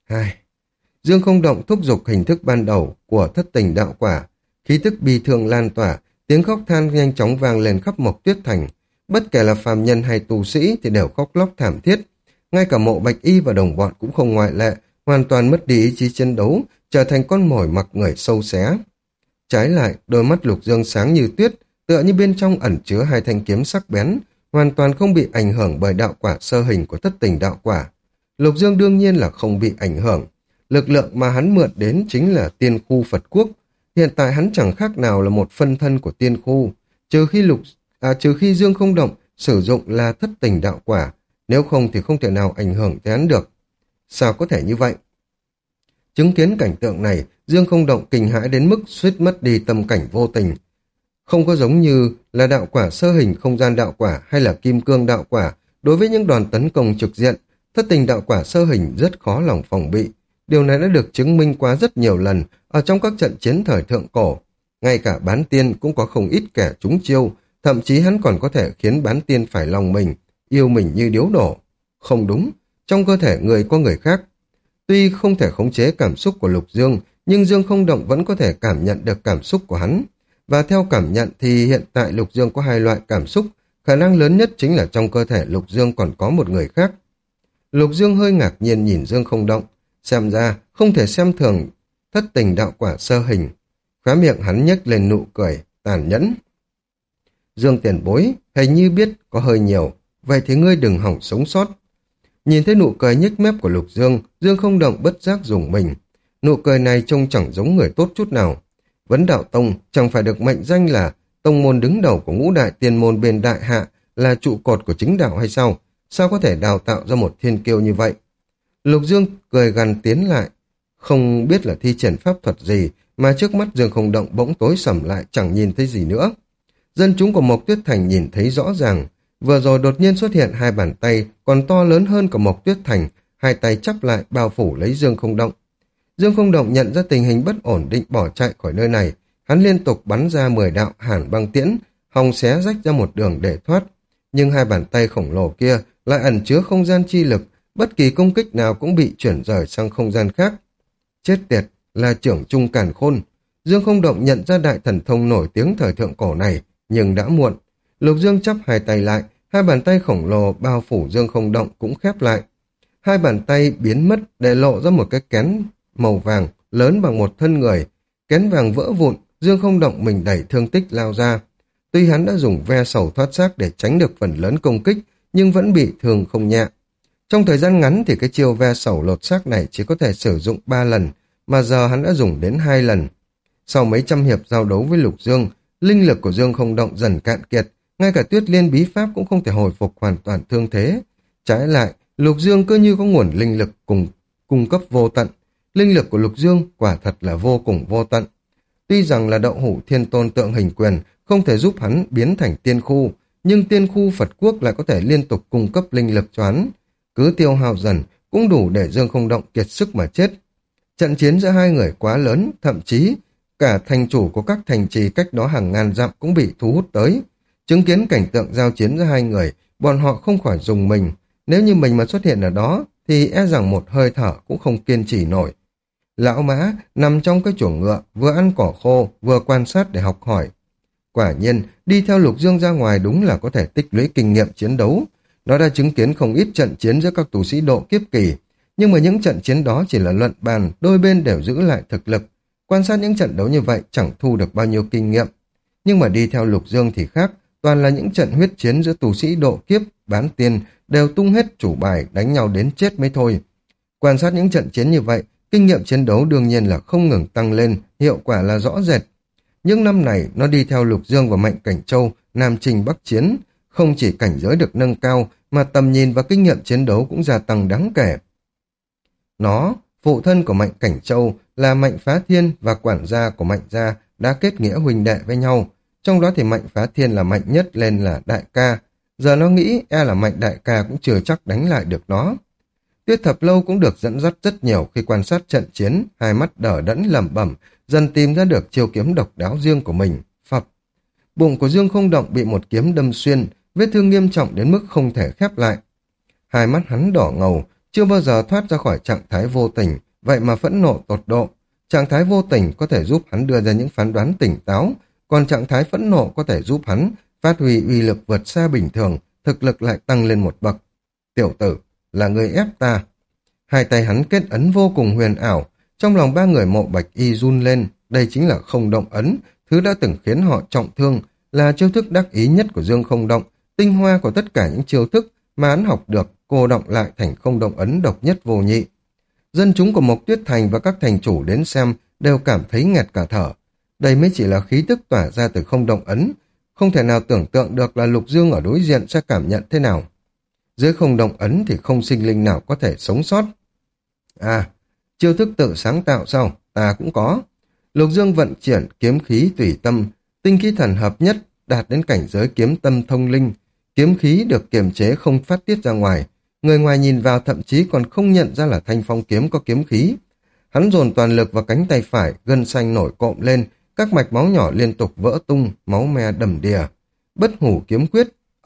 Dương Không Động thúc giục hình thức ban đầu của thất tình đạo quả, khí tức bi thương lan tỏa, tiếng khóc than nhanh chóng vang lên khắp Mộc Tuyết Thành. Bất kể là phàm nhân hay tu sĩ thì đều khóc lóc thảm thiết. Ngay cả Mộ Bạch Y và đồng bọn cũng không ngoại lệ, hoàn toàn mất đi ý chí chiến đấu, trở thành con mồi mặc người sâu xé. Trái lại, đôi mắt Lục Dương sáng như tuyết, tựa như bên trong ẩn chứa hai thanh kiếm sắc bén, hoàn toàn không bị ảnh hưởng bởi đạo quả sơ hình của thất tình đạo quả. Lục Dương đương nhiên là không bị ảnh hưởng. Lực lượng mà hắn mượn đến chính là tiên khu Phật Quốc. Hiện tại hắn chẳng khác nào là một phân thân của tiên khu, trừ khi Dương Không Động sử dụng là thất tình đạo quả, nếu không thì không thể nào ảnh hưởng tới hắn được. Sao có thể như vậy? Chứng kiến cảnh tượng này, Dương Không Động kinh hãi đến mức suýt mất đi tâm cảnh vô tình. Không có giống như là đạo quả sơ hình không gian đạo quả hay là kim cương đạo quả, đối với những đòn tấn công trực diện, thất tình đạo quả sơ hình rất khó lòng phòng bị. Điều này đã được chứng minh qua rất nhiều lần ở trong các trận chiến thời thượng cổ. Ngay cả bán tiên cũng có không ít kẻ trúng chiêu, thậm chí hắn còn có thể khiến bán tiên phải lòng mình, yêu mình như điếu đổ. Không đúng, trong cơ thể người có người khác. Tuy không thể khống chế cảm xúc của Lục Dương, nhưng Dương Không Động vẫn có thể cảm nhận được cảm xúc của hắn. Và theo cảm nhận thì hiện tại Lục Dương có hai loại cảm xúc, khả năng lớn nhất chính là trong cơ thể Lục Dương còn có một người khác. Lục Dương hơi ngạc nhiên nhìn Dương Không Động, xem ra không thể xem thường thất tình đạo quả sơ hình. Khóe miệng hắn nhếch lên nụ cười tàn nhẫn. Dương tiền bối, hình như biết có hơi nhiều, vậy thì ngươi đừng hỏng sống sót. Nhìn thấy nụ cười nhếch mép của Lục Dương, Dương Không Động bất giác rùng mình. Nụ cười này trông chẳng giống người tốt chút nào. Vấn Đạo Tông chẳng phải được mệnh danh là tông môn đứng đầu của ngũ đại tiên môn bên đại hạ, là trụ cột của chính đạo hay sao? Sao có thể đào tạo ra một thiên kiêu như vậy? Lục Dương cười gằn tiến lại, không biết là thi triển pháp thuật gì, mà trước mắt Dương Không Động bỗng tối sầm lại, chẳng nhìn thấy gì nữa. Dân chúng của Mộc Tuyết Thành nhìn thấy rõ ràng, vừa rồi đột nhiên xuất hiện hai bàn tay còn to lớn hơn của Mộc Tuyết Thành, hai tay chắp lại bao phủ lấy Dương Không Động. Dương Không Động nhận ra tình hình bất ổn định bỏ chạy khỏi nơi này, hắn liên tục bắn ra 10 đạo hàn băng tiễn, hòng xé rách ra một đường để thoát. Nhưng hai bàn tay khổng lồ kia lại ẩn chứa không gian chi lực, bất kỳ công kích nào cũng bị chuyển rời sang không gian khác. Chết tiệt, là trưởng trung càn khôn. Dương Không Động nhận ra đại thần thông nổi tiếng thời thượng cổ này, nhưng đã muộn. Lục Dương chắp hai tay lại, hai bàn tay khổng lồ bao phủ Dương Không Động cũng khép lại. Hai bàn tay biến mất để lộ ra một cái kén màu vàng lớn bằng một thân người. Kén vàng vỡ vụn, Dương Không Động mình đẩy thương tích lao ra. Tuy hắn đã dùng ve sầu thoát xác để tránh được phần lớn công kích, nhưng vẫn bị thương không nhẹ. Trong thời gian ngắn thì cái chiêu ve sầu lột xác này chỉ có thể sử dụng 3 lần, mà giờ hắn đã dùng đến 2 lần. Sau mấy trăm hiệp giao đấu với Lục Dương, Linh lực của Dương Không Động dần cạn kiệt, ngay cả Tuyết Liên bí pháp cũng không thể hồi phục hoàn toàn thương thế. Trái lại, Lục Dương cứ như có nguồn linh lực cung cấp vô tận. Linh lực của Lục Dương quả thật là vô cùng vô tận. Tuy rằng là Đậu Hủ Thiên Tôn tượng hình quyền không thể giúp hắn biến thành tiên khu, nhưng tiên khu Phật Quốc lại có thể liên tục cung cấp linh lực cho hắn. Cứ tiêu hao dần cũng đủ để Dương Không Động kiệt sức mà chết. Trận chiến giữa hai người quá lớn, thậm chí cả thành chủ của các thành trì cách đó hàng ngàn dặm cũng bị thu hút tới. Chứng kiến cảnh tượng giao chiến giữa hai người, bọn họ không khỏi rùng mình. Nếu như mình mà xuất hiện ở đó, thì e rằng một hơi thở cũng không kiên trì nổi. Lão Mã nằm trong cái chuồng ngựa, vừa ăn cỏ khô, vừa quan sát để học hỏi. Quả nhiên, đi theo Lục Dương ra ngoài đúng là có thể tích lũy kinh nghiệm chiến đấu. Nó đã chứng kiến không ít trận chiến giữa các tù sĩ độ kiếp kỳ, nhưng mà những trận chiến đó chỉ là luận bàn, đôi bên đều giữ lại thực lực. Quan sát những trận đấu như vậy chẳng thu được bao nhiêu kinh nghiệm. Nhưng mà đi theo Lục Dương thì khác, toàn là những trận huyết chiến giữa tù sĩ độ kiếp, bán tiên, đều tung hết chủ bài đánh nhau đến chết mới thôi. Quan sát những trận chiến như vậy, kinh nghiệm chiến đấu đương nhiên là không ngừng tăng lên, hiệu quả là rõ rệt. Những năm này, nó đi theo Lục Dương và Mạnh Cảnh Châu, Nam Trình Bắc Chiến, không chỉ cảnh giới được nâng cao, mà tầm nhìn và kinh nghiệm chiến đấu cũng gia tăng đáng kể. Nó, phụ thân của Mạnh Cảnh Châu, là Mạnh Phá Thiên và quản gia của Mạnh gia đã kết nghĩa huynh đệ với nhau. Trong đó thì Mạnh Phá Thiên là mạnh nhất lên là đại ca. Giờ nó nghĩ e là Mạnh đại ca cũng chưa chắc đánh lại được nó. Tuyết Thập Lâu cũng được dẫn dắt rất nhiều khi quan sát trận chiến, hai mắt đờ đẫn lẩm bẩm, dần tìm ra được chiêu kiếm độc đáo riêng của mình. Phập. Bụng của Dương Không Động bị một kiếm đâm xuyên, vết thương nghiêm trọng đến mức không thể khép lại. Hai mắt hắn đỏ ngầu, chưa bao giờ thoát ra khỏi trạng thái vô tình, vậy mà phẫn nộ tột độ. Trạng thái vô tình có thể giúp hắn đưa ra những phán đoán tỉnh táo, còn trạng thái phẫn nộ có thể giúp hắn phát huy uy lực vượt xa bình thường, thực lực lại tăng lên một bậc. Tiểu tử, là người ép ta. Hai tay hắn kết ấn vô cùng huyền ảo, trong lòng ba người Mộ Bạch Y run lên, đây chính là Không Động ấn, thứ đã từng khiến họ trọng thương, là chiêu thức đắc ý nhất của Dương Không Động, tinh hoa của tất cả những chiêu thức mà hắn học được, cô động lại thành Không Động ấn độc nhất vô nhị. Dân chúng của Mộc Tuyết Thành và các thành chủ đến xem đều cảm thấy nghẹt cả thở. Đây mới chỉ là khí tức tỏa ra từ Không Động ấn, không thể nào tưởng tượng được là Lục Dương ở đối diện sẽ cảm nhận thế nào. Dưới Không Động ấn thì không sinh linh nào có thể sống sót. À, chiêu thức tự sáng tạo sao? Ta cũng có. Lục Dương vận chuyển kiếm khí tùy tâm, tinh khí thần hợp nhất, đạt đến cảnh giới kiếm tâm thông linh. Kiếm khí được kiềm chế không phát tiết ra ngoài. Người ngoài nhìn vào thậm chí còn không nhận ra là thanh phong kiếm có kiếm khí. Hắn dồn toàn lực vào cánh tay phải, gân xanh nổi cộm lên, các mạch máu nhỏ liên tục vỡ tung, máu me đầm đìa. Bất hủ kiếm quyết,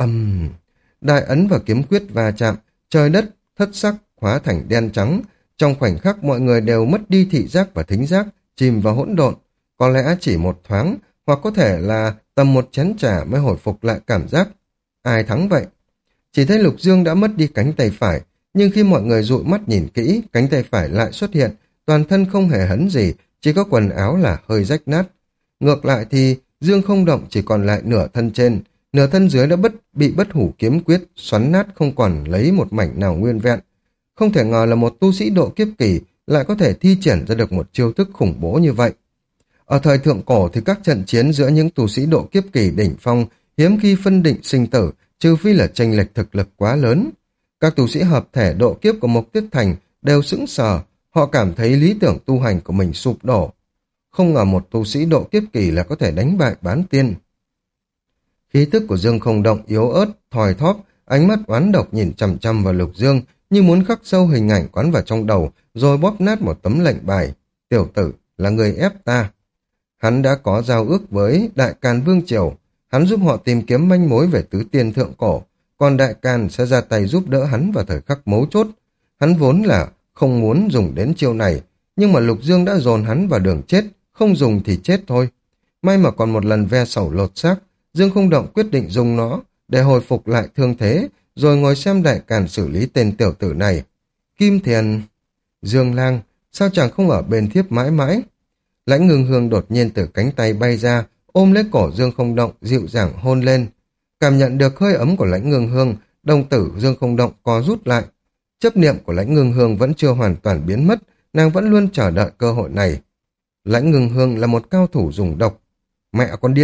đại ấn và kiếm quyết va chạm, trời đất, thất sắc, hóa thành đen trắng. Trong khoảnh khắc mọi người đều mất đi thị giác và thính giác, chìm vào hỗn độn. Có lẽ chỉ một thoáng, hoặc có thể là tầm một chén trà mới hồi phục lại cảm giác. Ai thắng vậy? Chỉ thấy Lục Dương đã mất đi cánh tay phải, nhưng khi mọi người dụi mắt nhìn kỹ, cánh tay phải lại xuất hiện, toàn thân không hề hấn gì, chỉ có quần áo là hơi rách nát. Ngược lại thì Dương Không Động chỉ còn lại nửa thân trên, nửa thân dưới đã bị bất hủ kiếm quyết xoắn nát, không còn lấy một mảnh nào nguyên vẹn. Không thể ngờ là một tu sĩ độ kiếp kỳ lại có thể thi triển ra được một chiêu thức khủng bố như vậy. Ở thời thượng cổ thì các trận chiến giữa những tu sĩ độ kiếp kỳ đỉnh phong hiếm khi phân định sinh tử, trừ phi là chênh lệch thực lực quá lớn. Các tu sĩ hợp thể độ kiếp của Mộc Tuyết Thành đều sững sờ, họ cảm thấy lý tưởng tu hành của mình sụp đổ. Không ngờ một tu sĩ độ kiếp kỳ là có thể đánh bại bán tiên. Khí tức của Dương Không Động yếu ớt, thòi thóp, ánh mắt oán độc nhìn chằm chằm vào Lục Dương, như muốn khắc sâu hình ảnh quán vào trong đầu, rồi bóp nát một tấm lệnh bài. Tiểu tử, là người ép ta. Hắn đã có giao ước với Đại Càn Vương Triều, hắn giúp họ tìm kiếm manh mối về tứ tiên thượng cổ, còn Đại Càn sẽ ra tay giúp đỡ hắn vào thời khắc mấu chốt. Hắn vốn là không muốn dùng đến chiêu này, nhưng mà Lục Dương đã dồn hắn vào đường chết, không dùng thì chết thôi. May mà còn một lần ve sầu lột xác, Dương Không Động quyết định dùng nó để hồi phục lại thương thế, rồi ngồi xem Đại Càn xử lý tên tiểu tử này. Kim Thiền, Dương Lang, sao chàng không ở bên thiếp mãi mãi? Lãnh Ngưng Hương đột nhiên từ cánh tay bay ra, ôm lấy cổ Dương Không Động, dịu dàng hôn lên. Cảm nhận được hơi ấm của Lãnh Ngưng Hương, đồng tử Dương Không Động co rút lại. Chấp niệm của Lãnh Ngưng Hương vẫn chưa hoàn toàn biến mất, nàng vẫn luôn chờ đợi cơ hội này. Lãnh Ngưng Hương là một cao thủ dùng độc. Mẹ con điên này,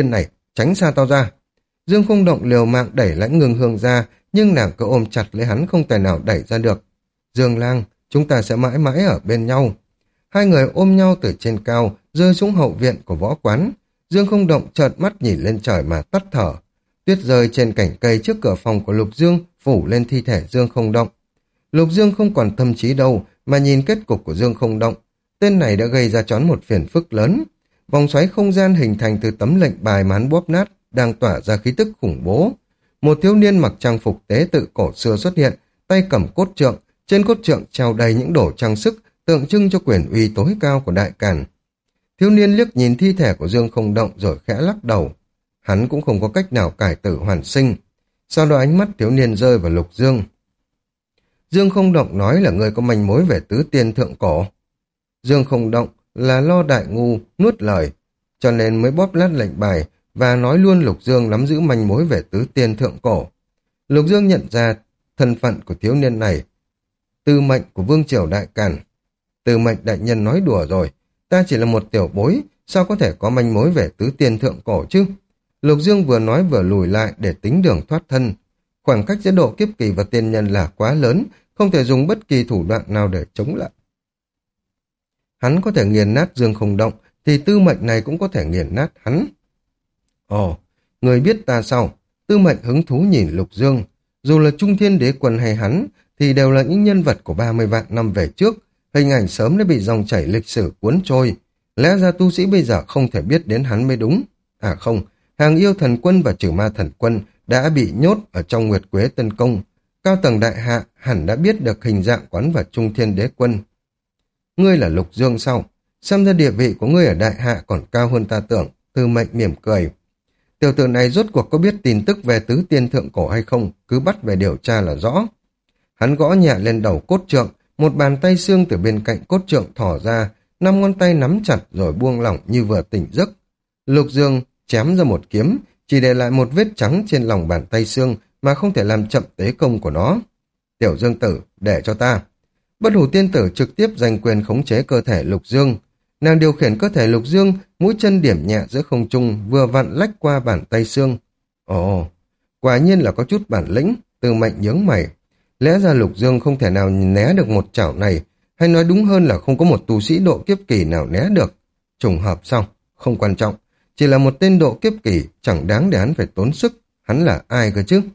tránh xa tao ra. Dương Không Động liều mạng đẩy Lãnh Ngưng Hương ra, nhưng nàng cứ ôm chặt lấy hắn không thể nào đẩy ra được. Dương Lang, chúng ta sẽ mãi mãi ở bên nhau. Hai người ôm nhau từ trên cao, rơi xuống hậu viện của võ quán. Dương Không Động trợn mắt nhìn lên trời mà tắt thở. Tuyết rơi trên cành cây trước cửa phòng của Lục Dương, phủ lên thi thể Dương Không Động. Lục Dương không còn tâm trí đâu, mà nhìn kết cục của Dương Không Động. Tên này đã gây ra chón một phiền phức lớn. Vòng xoáy không gian hình thành từ tấm lệnh bài mà hắn bóp nát, đang tỏa ra khí tức khủng bố. Một thiếu niên mặc trang phục tế tự cổ xưa xuất hiện, tay cầm cốt trượng, trên cốt trượng treo đầy những đồ trang sức, tượng trưng cho quyền uy tối cao của Đại Càn. Thiếu niên liếc nhìn thi thể của Dương Không Động rồi khẽ lắc đầu. Hắn cũng không có cách nào cải tử hoàn sinh. Sau đó ánh mắt thiếu niên rơi vào Lục Dương. Dương Không Động nói là người có manh mối về tứ tiên thượng cổ. Dương Không Động là lo đại ngu, nuốt lời, cho nên mới bóp lát lệnh bài và nói luôn Lục Dương nắm giữ manh mối về tứ tiên thượng cổ. Lục Dương nhận ra thân phận của thiếu niên này. Tư mệnh của Vương Triều Đại Càn. Tư mệnh đại nhân nói đùa rồi, ta chỉ là một tiểu bối, sao có thể có manh mối về tứ tiên thượng cổ chứ? Lục Dương vừa nói vừa lùi lại để tính đường thoát thân. Khoảng cách giữa độ kiếp kỳ và tiên nhân là quá lớn, không thể dùng bất kỳ thủ đoạn nào để chống lại. Hắn có thể nghiền nát Dương Không Động, thì tư mệnh này cũng có thể nghiền nát hắn. Ồ, người biết ta sao? Tư mệnh hứng thú nhìn Lục Dương. Dù là Trung Thiên Đế Quân hay hắn, thì đều là những nhân vật của 30 vạn năm về trước. Hình ảnh sớm đã bị dòng chảy lịch sử cuốn trôi. Lẽ ra tu sĩ bây giờ không thể biết đến hắn mới đúng. À không, Hàng Yêu Thần Quân và Trừ Ma Thần Quân đã bị nhốt ở trong Nguyệt Quế Tân Công. Cao tầng đại hạ hẳn đã biết được hình dạng quán và Trung Thiên Đế Quân. Ngươi là Lục Dương sao? Xem ra địa vị của ngươi ở đại hạ còn cao hơn ta tưởng. Tư mệnh mỉm cười. Tiểu tử này rốt cuộc có biết tin tức về tứ tiên thượng cổ hay không, cứ bắt về điều tra là rõ. Hắn gõ nhẹ lên đầu cốt trượng, một bàn tay xương từ bên cạnh cốt trượng thỏ ra, 5 ngón tay nắm chặt rồi buông lỏng như vừa tỉnh giấc. Lục Dương chém ra một kiếm, chỉ để lại một vết trắng trên lòng bàn tay xương mà không thể làm chậm tế công của nó. Tiểu Dương tử, để cho ta. Bất Hủ Tiên Tử trực tiếp giành quyền khống chế cơ thể Lục Dương. Nàng điều khiển cơ thể Lục Dương, mũi chân điểm nhẹ giữa không trung, vừa vặn lách qua bàn tay xương. Ồ, quả nhiên là có chút bản lĩnh. Tư mệnh nhướng mày. Lẽ ra Lục Dương không thể nào né được một chảo này, hay nói đúng hơn là không có một tu sĩ độ kiếp kỳ nào né được. Trùng hợp sao? Không quan trọng. Chỉ là một tên độ kiếp kỳ, chẳng đáng để hắn phải tốn sức. Hắn là ai cơ chứ?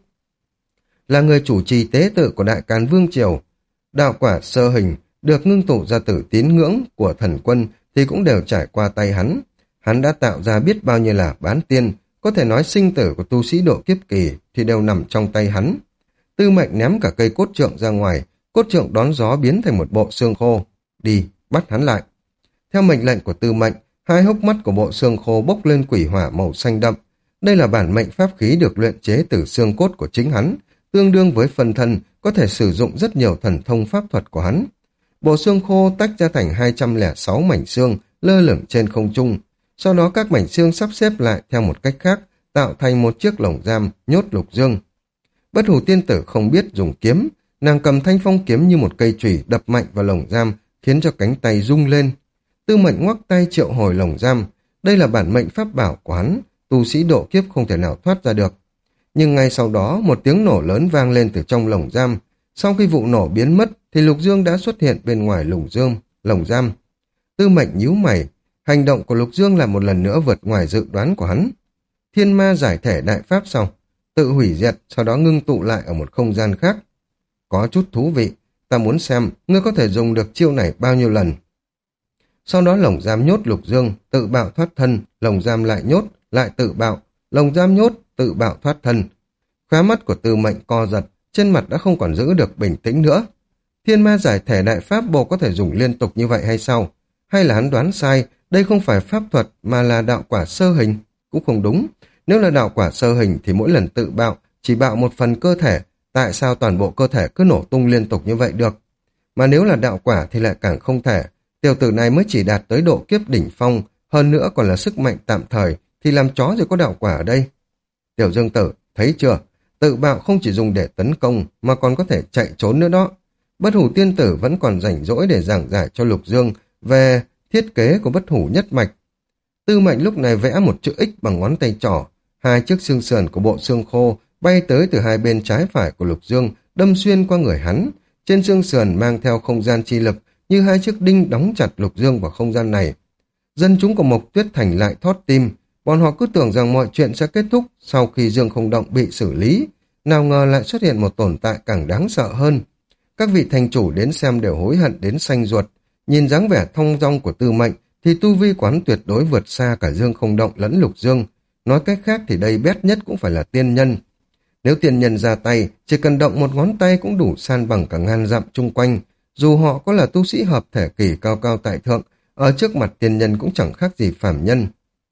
Là người chủ trì tế tự của Đại Càn Vương Triều. Đạo quả sơ hình được ngưng tụ ra từ tín ngưỡng của thần quân thì cũng đều trải qua tay hắn. Hắn đã tạo ra biết bao nhiêu là bán tiên, có thể nói sinh tử của tu sĩ độ kiếp kỳ thì đều nằm trong tay hắn. Tư mệnh ném cả cây cốt trượng ra ngoài, cốt trượng đón gió biến thành một bộ xương khô. Đi, bắt hắn lại. Theo mệnh lệnh của tư mệnh, hai hốc mắt của bộ xương khô bốc lên quỷ hỏa màu xanh đậm. Đây là bản mệnh pháp khí được luyện chế từ xương cốt của chính hắn, tương đương với phân thân, có thể sử dụng rất nhiều thần thông pháp thuật của hắn. Bộ xương khô tách ra thành 206 mảnh xương, lơ lửng trên không trung. Sau đó các mảnh xương sắp xếp lại theo một cách khác, tạo thành một chiếc lồng giam, nhốt Lục Dương. Bất Hủ Tiên Tử không biết dùng kiếm, nàng cầm thanh phong kiếm như một cây chùy đập mạnh vào lồng giam, khiến cho cánh tay rung lên. Tư mệnh ngoắc tay triệu hồi lồng giam, đây là bản mệnh pháp bảo của hắn, tu sĩ độ kiếp không thể nào thoát ra được. Nhưng ngay sau đó, một tiếng nổ lớn vang lên từ trong lồng giam. Sau khi vụ nổ biến mất, thì Lục Dương đã xuất hiện bên ngoài lồng giam. Tư mệnh nhíu mày, hành động của Lục Dương là một lần nữa vượt ngoài dự đoán của hắn. Thiên ma giải thể đại pháp sau, tự hủy diệt, sau đó ngưng tụ lại ở một không gian khác. Có chút thú vị, ta muốn xem ngươi có thể dùng được chiêu này bao nhiêu lần. Sau đó lồng giam nhốt Lục Dương, tự bạo thoát thân, lồng giam lại nhốt, lại tự bạo, lồng giam nhốt, tự bạo thoát thân. Khóe mắt của Tư mệnh co giật, trên mặt đã không còn giữ được bình tĩnh nữa. Thiên ma giải thể đại pháp bộ có thể dùng liên tục như vậy hay sao? Hay là hắn đoán sai, đây không phải pháp thuật mà là đạo quả sơ hình? Cũng không đúng. Nếu là đạo quả sơ hình thì mỗi lần tự bạo chỉ bạo một phần cơ thể, tại sao toàn bộ cơ thể cứ nổ tung liên tục như vậy được? Mà nếu là đạo quả thì lại càng không thể. Tiểu tử này mới chỉ đạt tới độ kiếp đỉnh phong, hơn nữa còn là sức mạnh tạm thời, thì làm chó rồi có đạo quả ở đây. Tiểu Dương tử, thấy chưa? Tự bạo không chỉ dùng để tấn công, mà còn có thể chạy trốn nữa đó. Bất Hủ Tiên Tử vẫn còn rảnh rỗi để giảng giải cho Lục Dương về thiết kế của Bất Hủ nhất mạch. Tư mệnh lúc này vẽ một chữ X bằng ngón tay trỏ, Hai chiếc xương sườn của bộ xương khô bay tới từ hai bên trái phải của Lục Dương, đâm xuyên qua người hắn. Trên xương sườn mang theo không gian chi lực, như hai chiếc đinh đóng chặt Lục Dương vào không gian này. Dân chúng của Mộc Tuyết Thành lại thót tim, bọn họ cứ tưởng rằng mọi chuyện sẽ kết thúc sau khi Dương Không Động bị xử lý. Nào ngờ lại xuất hiện một tồn tại càng đáng sợ hơn. Các vị thành chủ đến xem đều hối hận đến xanh ruột. Nhìn dáng vẻ thong dong của Tư Mệnh thì tu vi quán tuyệt đối vượt xa cả Dương Không Động lẫn Lục Dương. Nói cách khác thì đây bét nhất cũng phải là tiên nhân. Nếu tiên nhân ra tay, chỉ cần động một ngón tay cũng đủ san bằng cả ngàn dặm chung quanh. Dù họ có là tu sĩ hợp thể kỳ cao cao tại thượng, ở trước mặt tiên nhân cũng chẳng khác gì phàm nhân.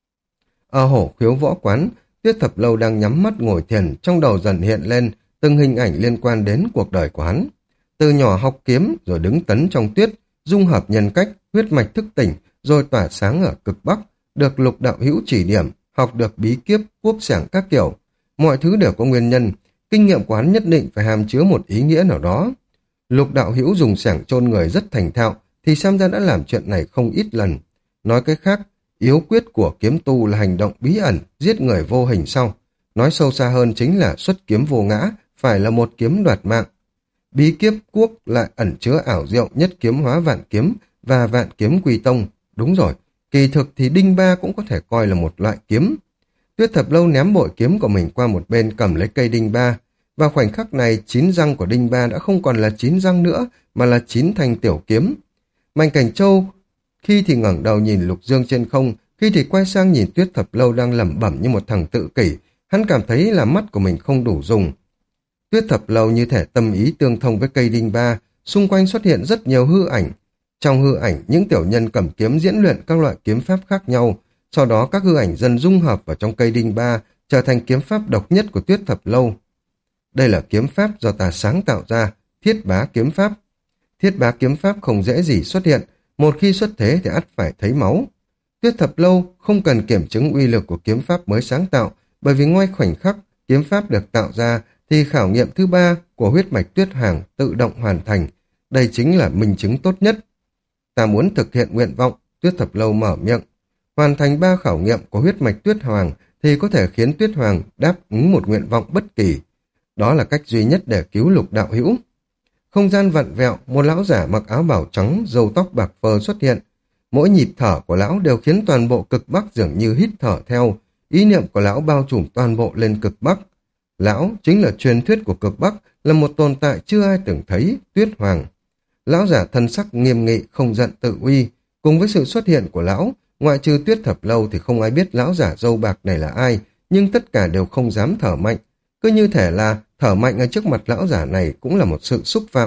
Ở Hổ Khiếu võ quán, Tuyết Thập Lâu đang nhắm mắt ngồi thiền, trong đầu dần hiện lên từng hình ảnh liên quan đến cuộc đời của hắn. Từ nhỏ học kiếm, rồi đứng tấn trong tuyết, dung hợp nhân cách, huyết mạch thức tỉnh, rồi tỏa sáng ở cực Bắc, được Lục đạo hữu chỉ điểm, học được bí kíp, quốc sảng các kiểu. Mọi thứ đều có nguyên nhân, kinh nghiệm của hắn nhất định phải hàm chứa một ý nghĩa nào đó. Lục đạo hữu dùng sảng chôn người rất thành thạo, thì xem ra đã làm chuyện này không ít lần. Nói cách khác, yếu quyết của kiếm tu là hành động bí ẩn, giết người vô hình sau. Nói sâu xa hơn chính là xuất kiếm vô ngã, phải là một kiếm đoạt mạng. Bí kiếp quốc lại ẩn chứa ảo diệu nhất kiếm hóa vạn kiếm và vạn kiếm quy tông. Đúng rồi, kỳ thực thì đinh ba cũng có thể coi là một loại kiếm. Tuyết Thập Lâu ném bội kiếm của mình qua một bên cầm lấy cây đinh ba. Vào khoảnh khắc này, 9 răng của đinh ba đã không còn là 9 răng nữa, mà là 9 thanh tiểu kiếm. Mạnh Cảnh Châu khi thì ngẩng đầu nhìn Lục Dương trên không, khi thì quay sang nhìn Tuyết Thập Lâu đang lẩm bẩm như một thằng tự kỷ. Hắn cảm thấy là mắt của mình không đủ dùng. Tuyết Thập Lâu như thể tâm ý tương thông với cây đinh ba, xung quanh xuất hiện rất nhiều hư ảnh. Trong hư ảnh, những tiểu nhân cầm kiếm diễn luyện các loại kiếm pháp khác nhau, sau đó các hư ảnh dần dung hợp vào trong cây đinh ba, trở thành kiếm pháp độc nhất của Tuyết Thập Lâu. Đây là kiếm pháp do ta sáng tạo ra, Thiết Bá kiếm pháp. Thiết Bá kiếm pháp không dễ gì xuất hiện, một khi xuất thế thì ắt phải thấy máu. Tuyết Thập Lâu không cần kiểm chứng uy lực của kiếm pháp mới sáng tạo, bởi vì ngoài khoảnh khắc kiếm pháp được tạo ra thì khảo nghiệm thứ 3 của huyết mạch Tuyết Hàng tự động hoàn thành. Đây chính là minh chứng tốt nhất. Ta muốn thực hiện nguyện vọng, Tuyết Thập Lâu mở miệng. Hoàn thành 3 khảo nghiệm của huyết mạch Tuyết Hoàng thì có thể khiến Tuyết Hoàng đáp ứng một nguyện vọng bất kỳ. Đó là cách duy nhất để cứu Lục đạo hữu. Không gian vặn vẹo, một lão giả mặc áo bào trắng, râu tóc bạc phơ xuất hiện. Mỗi nhịp thở của lão đều khiến toàn bộ cực Bắc dường như hít thở theo. Ý niệm của lão bao trùm toàn bộ lên cực Bắc. Lão chính là truyền thuyết của cực Bắc, là một tồn tại chưa ai từng thấy, Tuyết Hoàng. Lão giả thân sắc nghiêm nghị, không giận tự uy. Cùng với sự xuất hiện của lão, ngoại trừ Tuyết Thập Lâu thì không ai biết lão giả râu bạc này là ai, nhưng tất cả đều không dám thở mạnh. Cứ như thể là thở mạnh ở trước mặt lão giả này cũng là một sự xúc phạm.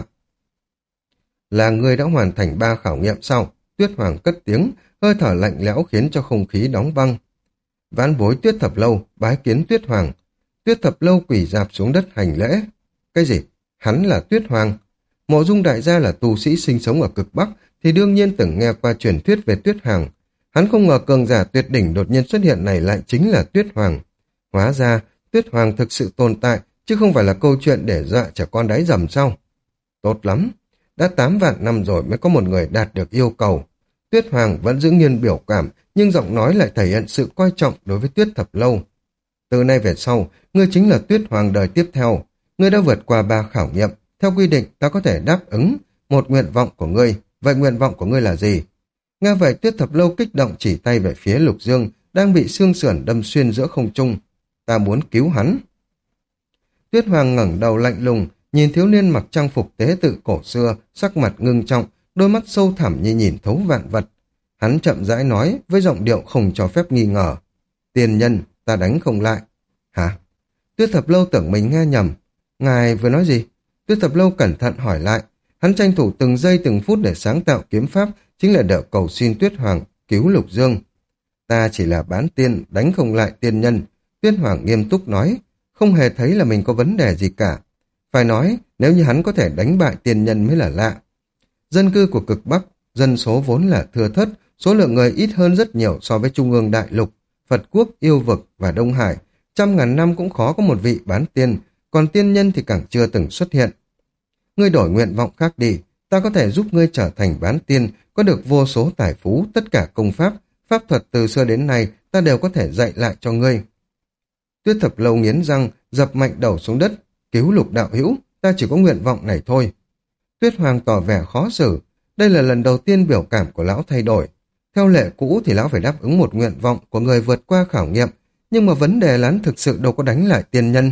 Là người đã hoàn thành 3 khảo nghiệm sau, Tuyết Hoàng cất tiếng, hơi thở lạnh lẽo khiến cho không khí đóng băng. Vãn bối Tuyết Thập Lâu, bái kiến Tuyết Hoàng. Tuyết Thập Lâu quỳ rạp xuống đất hành lễ. Cái gì? Hắn là Tuyết Hoàng. Mộ Dung đại gia là tu sĩ sinh sống ở cực Bắc thì đương nhiên từng nghe qua truyền thuyết về Tuyết Hoàng. Hắn không ngờ cường giả tuyệt đỉnh đột nhiên xuất hiện này lại chính là Tuyết Hoàng. Hóa ra, Tuyết Hoàng thực sự tồn tại, chứ không phải là câu chuyện để dọa trẻ con đáy dầm sao. Tốt lắm, đã 8 vạn năm rồi mới có một người đạt được yêu cầu. Tuyết Hoàng vẫn giữ nguyên biểu cảm, nhưng giọng nói lại thể hiện sự coi trọng đối với Tuyết Thập Lâu. Từ nay về sau, ngươi chính là Tuyết Hoàng đời tiếp theo. Ngươi đã vượt qua 3 khảo nghiệm. Theo quy định, ta có thể đáp ứng một nguyện vọng của ngươi. Vậy nguyện vọng của ngươi là gì? Nghe vậy, Tuyết Thập Lâu kích động chỉ tay về phía Lục Dương, đang bị xương sườn đâm xuyên giữa không trung. Ta muốn cứu hắn. Tuyết Hoàng ngẩng đầu lạnh lùng, nhìn thiếu niên mặc trang phục tế tự cổ xưa, sắc mặt ngưng trọng, đôi mắt sâu thẳm như nhìn thấu vạn vật. Hắn chậm rãi nói với giọng điệu không cho phép nghi ngờ. Tiền nhân, ta đánh không lại. Hả? Tuyết Thập Lâu tưởng mình nghe nhầm. Ngài vừa nói gì? Tuyết Thập Lâu cẩn thận hỏi lại. Hắn tranh thủ từng giây từng phút để sáng tạo kiếm pháp, chính là để cầu xin Tuyết Hoàng cứu Lục Dương. Ta chỉ là bán tiên, đánh không lại tiên nhân. Tuyết Hoàng nghiêm túc nói, không hề thấy là mình có vấn đề gì cả. Phải nói, nếu như hắn có thể đánh bại tiên nhân mới là lạ. Dân cư của cực Bắc, dân số vốn là thưa thớt, số lượng người ít hơn rất nhiều so với Trung ương Đại Lục, Phật Quốc, Yêu Vực và Đông Hải. 100.000 năm cũng khó có một vị bán tiên, còn tiên nhân thì càng chưa từng xuất hiện. Ngươi đổi nguyện vọng khác đi, ta có thể giúp ngươi trở thành bán tiên, có được vô số tài phú, tất cả công pháp, pháp thuật từ xưa đến nay ta đều có thể dạy lại cho ngươi. Tuyết Thập Lâu nghiến răng, dập mạnh đầu xuống đất. Cứu Lục đạo hữu, ta chỉ có nguyện vọng này thôi. Tuyết Hoàng tỏ vẻ khó xử. Đây là lần đầu tiên biểu cảm của lão thay đổi. Theo lệ cũ thì lão phải đáp ứng một nguyện vọng của người vượt qua khảo nghiệm, nhưng mà vấn đề là hắn thực sự đâu có đánh lại tiên nhân.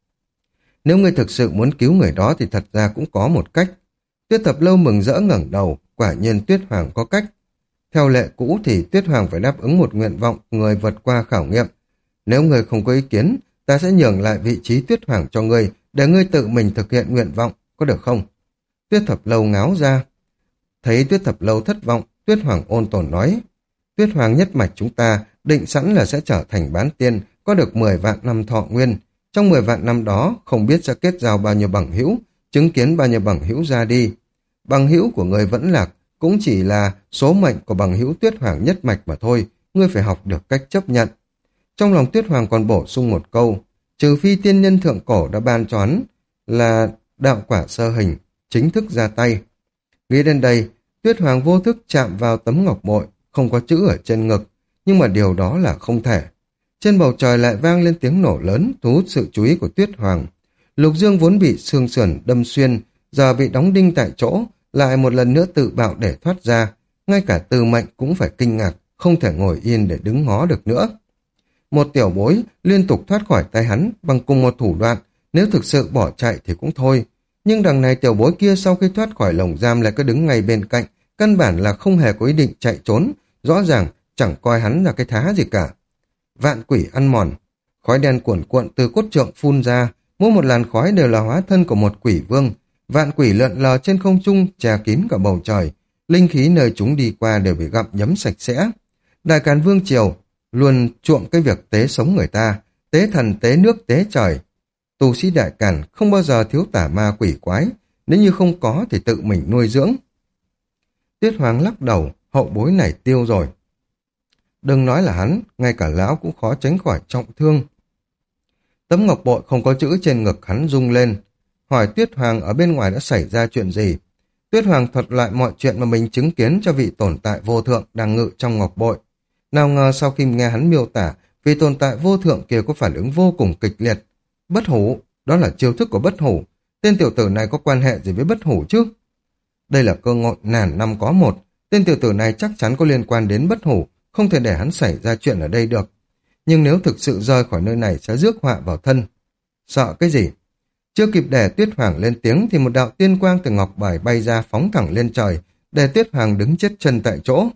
Nếu ngươi thực sự muốn cứu người đó thì thật ra cũng có một cách. Tuyết Thập Lâu mừng rỡ ngẩng đầu, quả nhiên Tuyết Hoàng có cách. Theo lệ cũ thì Tuyết Hoàng phải đáp ứng một nguyện vọng người vượt qua khảo nghiệm. Nếu ngươi không có ý kiến, ta sẽ nhường lại vị trí Tuyết Hoàng cho ngươi, để ngươi tự mình thực hiện nguyện vọng, có được không? Tuyết Thập Lâu ngáo ra. Thấy Tuyết Thập Lâu thất vọng, Tuyết Hoàng ôn tồn nói, Tuyết Hoàng nhất mạch chúng ta định sẵn là sẽ trở thành bán tiên, có được 10 vạn năm thọ nguyên. Trong 10 vạn năm đó, không biết sẽ kết giao bao nhiêu bằng hữu, chứng kiến bao nhiêu bằng hữu ra đi. Bằng hữu của người vẫn lạc, cũng chỉ là số mệnh của bằng hữu Tuyết Hoàng nhất mạch mà thôi, ngươi phải học được cách chấp nhận. Trong lòng Tuyết Hoàng còn bổ sung một câu, trừ phi tiên nhân thượng cổ đã ban cho hắn là đạo quả sơ hình, chính thức ra tay. Nghĩ đến đây, Tuyết Hoàng vô thức chạm vào tấm ngọc bội, không có chữ ở trên ngực, nhưng mà điều đó là không thể. Trên bầu trời lại vang lên tiếng nổ lớn, thu hút sự chú ý của Tuyết Hoàng. Lục Dương vốn bị xương sườn đâm xuyên, giờ bị đóng đinh tại chỗ, lại một lần nữa tự bạo để thoát ra. Ngay cả Tư Mệnh cũng phải kinh ngạc, không thể ngồi yên để đứng ngó được nữa. Một tiểu bối liên tục thoát khỏi tay hắn bằng cùng một thủ đoạn, nếu thực sự bỏ chạy thì cũng thôi. Nhưng đằng này tiểu bối kia sau khi thoát khỏi lồng giam lại cứ đứng ngay bên cạnh, căn bản là không hề có ý định chạy trốn, rõ ràng chẳng coi hắn là cái thá gì cả. Vạn quỷ ăn mòn, khói đen cuồn cuộn từ cốt trượng phun ra, mỗi một làn khói đều là hóa thân của một quỷ vương. Vạn quỷ lượn lờ trên không trung, che kín cả bầu trời, linh khí nơi chúng đi qua đều bị gặm nhấm sạch sẽ. Đại Càn Vương triều luôn chuộng cái việc tế sống người ta, tế thần, tế nước, tế trời. Tu sĩ Đại Càn không bao giờ thiếu tà ma quỷ quái, nếu như không có thì tự mình nuôi dưỡng. Tuyết Hoàng lắc đầu, hậu bối này tiêu rồi. Đừng nói là hắn, ngay cả lão cũng khó tránh khỏi trọng thương. Tấm ngọc bội không có chữ trên ngực hắn rung lên, hỏi Tuyết Hoàng ở bên ngoài đã xảy ra chuyện gì. Tuyết Hoàng thuật lại mọi chuyện mà mình chứng kiến cho vị tồn tại vô thượng đang ngự trong ngọc bội. Nào ngờ sau khi nghe hắn miêu tả, vị tồn tại vô thượng kia có phản ứng vô cùng kịch liệt. Bất hủ, đó là chiêu thức của bất hủ. Tên tiểu tử này có quan hệ gì với bất hủ chứ? Đây là cơ hội ngàn năm có một. Tên tiểu tử này chắc chắn có liên quan đến bất hủ, không thể để hắn xảy ra chuyện ở đây được. Nhưng nếu thực sự rời khỏi nơi này sẽ rước họa vào thân. Sợ cái gì? Chưa kịp để Tuyết Hoàng lên tiếng thì một đạo tiên quang từ ngọc bài bay ra phóng thẳng lên trời, để Tuyết Hoàng đứng chết chân tại chỗ.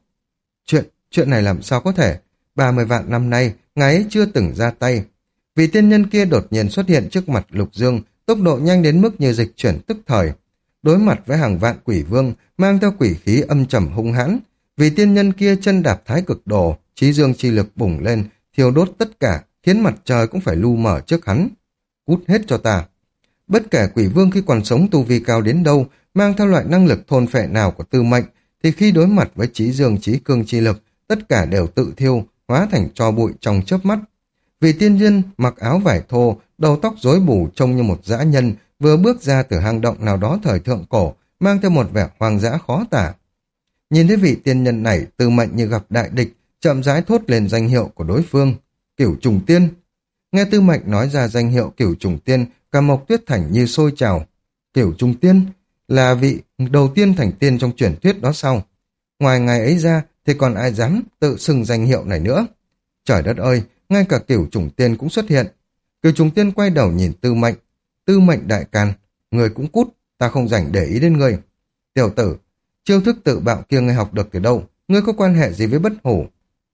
Chuyện này làm sao có thể? 30 vạn năm nay, ngài ấy chưa từng ra tay. Vì tiên nhân kia đột nhiên xuất hiện trước mặt Lục Dương, tốc độ nhanh đến mức như dịch chuyển tức thời. Đối mặt với hàng vạn quỷ vương, mang theo quỷ khí âm trầm hung hãn. Vì tiên nhân kia chân đạp thái cực đồ, chí dương chi lực bùng lên, thiêu đốt tất cả, khiến mặt trời cũng phải lu mờ trước hắn. Cút hết cho ta. Bất kể quỷ vương khi còn sống tu vi cao đến đâu, mang theo loại năng lực thôn phệ nào của Tư Mệnh, thì khi đối mặt với chí dương chí cương chi lực, tất cả đều tự thiêu, hóa thành tro bụi trong chớp mắt. Vì tiên nhân mặc áo vải thô, đầu tóc rối bù trông như một dã nhân, vừa bước ra từ hang động nào đó thời thượng cổ, mang theo một vẻ hoang dã khó tả. Nhìn thấy vị tiên nhân này, Tư Mệnh như gặp đại địch, chậm rãi thốt lên danh hiệu của đối phương, Cửu Trùng Tiên. Nghe Tư Mệnh nói ra danh hiệu Cửu Trùng Tiên, cả Mộc Tuyết Thành như sôi trào. Cửu Trùng Tiên là vị đầu tiên thành tiên trong truyền thuyết đó sao? Ngoài ngày ấy ra thì còn ai dám tự xưng danh hiệu này nữa? Trời đất ơi, ngay cả Cửu Trùng Tiên cũng xuất hiện. Cửu Trùng Tiên quay đầu nhìn Tư Mệnh. Tư Mệnh đại can, người cũng cút, ta không rảnh để ý đến người. Tiểu tử, chiêu thức tự bạo kia ngươi học được từ đâu? Ngươi có quan hệ gì với bất hủ?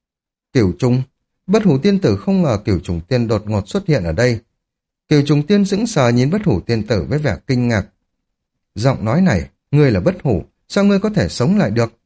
Cửu Trùng, bất hủ tiên tử không ngờ Cửu Trùng Tiên đột ngột xuất hiện ở đây. Cửu Trùng Tiên sững sờ nhìn bất hủ tiên tử với vẻ kinh ngạc. Giọng nói này, ngươi là bất hủ, sao ngươi có thể sống lại được?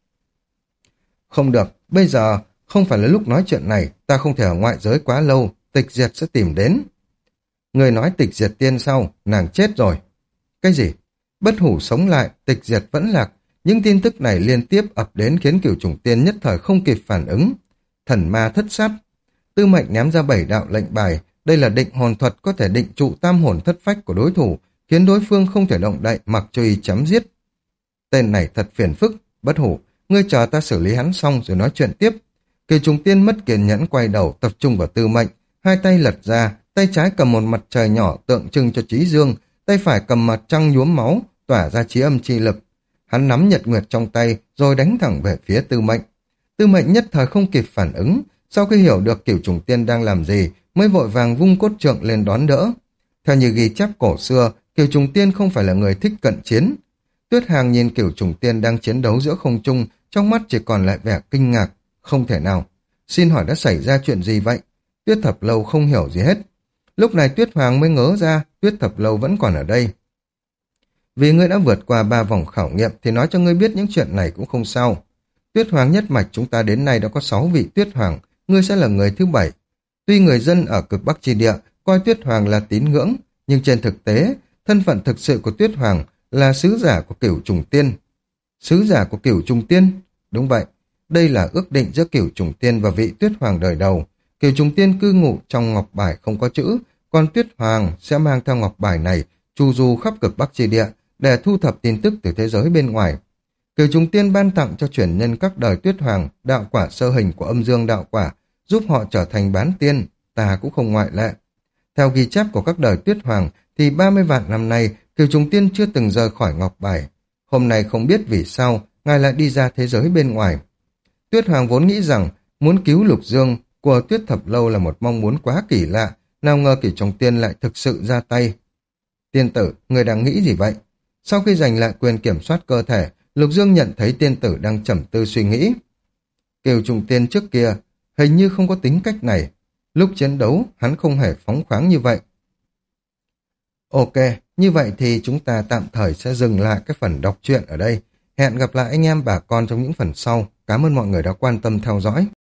Không được, bây giờ không phải là lúc nói chuyện này, ta không thể ở ngoại giới quá lâu, Tịch Diệt sẽ tìm đến. Người nói Tịch Diệt tiên sau, nàng chết rồi. Cái gì? Bất hủ sống lại, Tịch Diệt vẫn lạc. Những tin tức này liên tiếp ập đến khiến Cửu Trùng Tiên nhất thời không kịp phản ứng. Thần ma thất sát. Tư Mệnh ném ra 7 đạo lệnh bài. Đây là định hồn thuật có thể định trụ tam hồn thất phách của đối thủ, khiến đối phương không thể động đậy mặc cho y chém giết. Tên này thật phiền phức. Bất hủ, ngươi chờ ta xử lý hắn xong rồi nói chuyện tiếp. Cửu Trùng Tiên mất kiên nhẫn quay đầu tập trung vào Tư Mệnh, hai tay lật ra, tay trái cầm một mặt trời nhỏ tượng trưng cho trí dương, tay phải cầm mặt trăng nhuốm máu, tỏa ra trí âm chi lực. Hắn nắm nhật nguyệt trong tay, rồi đánh thẳng về phía Tư Mệnh. Tư Mệnh nhất thời không kịp phản ứng, sau khi hiểu được Cửu Trùng Tiên đang làm gì, mới vội vàng vung cốt trượng lên đón đỡ. Theo như ghi chép cổ xưa, Cửu Trùng Tiên không phải là người thích cận chiến. Tuyết Hàng nhìn Cửu Trùng Tiên đang chiến đấu giữa không trung, trong mắt chỉ còn lại vẻ kinh ngạc. Không thể nào. Xin hỏi đã xảy ra chuyện gì vậy? Tuyết Thập Lâu không hiểu gì hết. Lúc này Tuyết Hoàng mới ngớ ra, Tuyết Thập Lâu vẫn còn ở đây. Vì ngươi đã vượt qua 3 vòng khảo nghiệm thì nói cho ngươi biết những chuyện này cũng không sao. Tuyết Hoàng nhất mạch chúng ta đến nay đã có 6 vị Tuyết Hoàng, ngươi sẽ là người thứ 7. Tuy người dân ở cực Bắc chi địa coi Tuyết Hoàng là tín ngưỡng, nhưng trên thực tế, thân phận thực sự của Tuyết Hoàng là sứ giả của Cửu Trùng Tiên. Sứ giả của Cửu Trùng Tiên? Đúng vậy, đây là ước định giữa Cửu Trùng Tiên và vị Tuyết Hoàng đời đầu. Cửu Trùng Tiên cư ngụ trong ngọc bài không có chữ, còn Tuyết Hoàng sẽ mang theo ngọc bài này chu du khắp cực Bắc chi địa để thu thập tin tức từ thế giới bên ngoài. Cửu Trùng Tiên ban tặng cho truyền nhân các đời Tuyết Hoàng đạo quả sơ hình của âm dương đạo quả, giúp họ trở thành bán tiên, ta cũng không ngoại lệ. Theo ghi chép của các đời Tuyết Hoàng thì 30 vạn năm nay Cửu Trùng Tiên chưa từng rời khỏi ngọc bài. Hôm nay không biết vì sao ngài lại đi ra thế giới bên ngoài. Tuyết Hoàng vốn nghĩ rằng muốn cứu Lục Dương của Tuyết Thập Lâu là một mong muốn quá kỳ lạ, nào ngờ Cửu Trùng Tiên lại thực sự ra tay. Tiên tử, người đang nghĩ gì vậy? Sau khi giành lại quyền kiểm soát cơ thể, Lục Dương nhận thấy tiên tử đang trầm tư suy nghĩ. Cửu Trùng Tiên trước kia hình như không có tính cách này. Lúc chiến đấu, hắn không hề phóng khoáng như vậy. Ok, như vậy thì chúng ta tạm thời sẽ dừng lại cái phần đọc truyện ở đây. Hẹn gặp lại anh em bà con trong những phần sau. Cảm ơn mọi người đã quan tâm theo dõi.